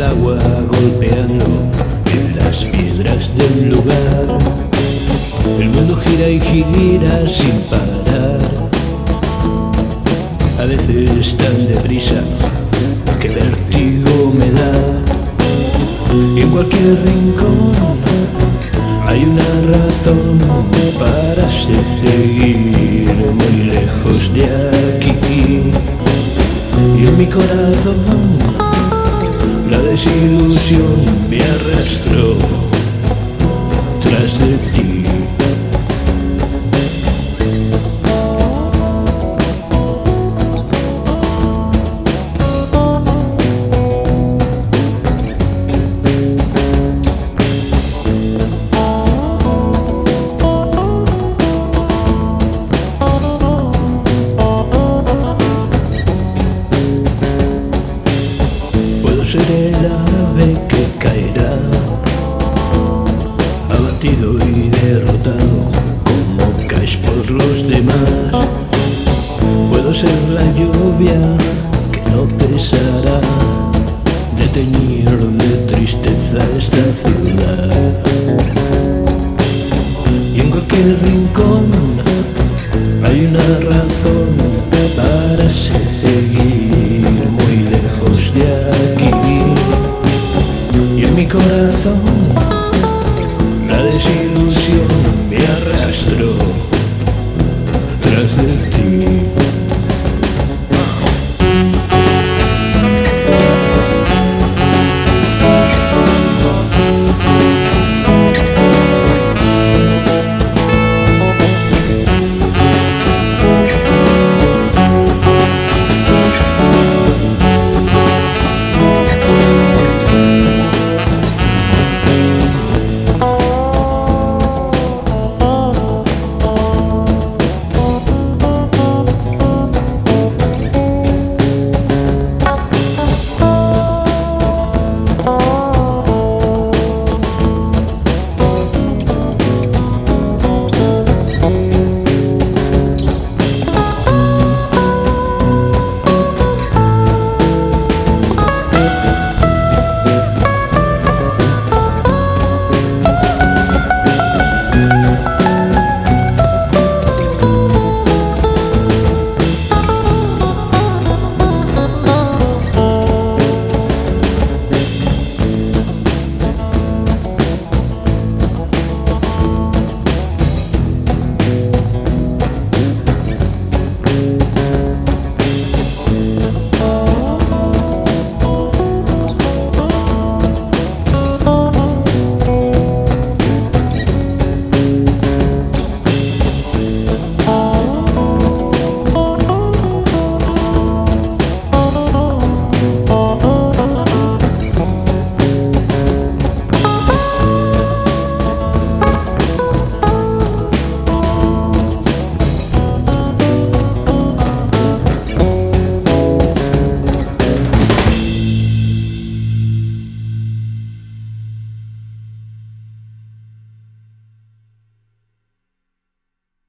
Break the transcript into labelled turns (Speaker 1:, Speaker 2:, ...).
Speaker 1: agua golpeando en las piedras del lugar. El mundo gira y gira sin parar, a veces tan deprisa que vértigo me da. Y en cualquier rincón hay una razón para seguir muy lejos de aquí. Y en mi corazón la desilusión me arrastró tras de ti. Seré el ave que caerá, abatido y derrotado como caes por los demás. Puedo ser la lluvia que no cesará de teñir de tristeza esta ciudad. Y en cualquier rincón hay una razón para seguir muy lejos de aquí. Y en mi corazón la desilusión me arrastró tras de ti.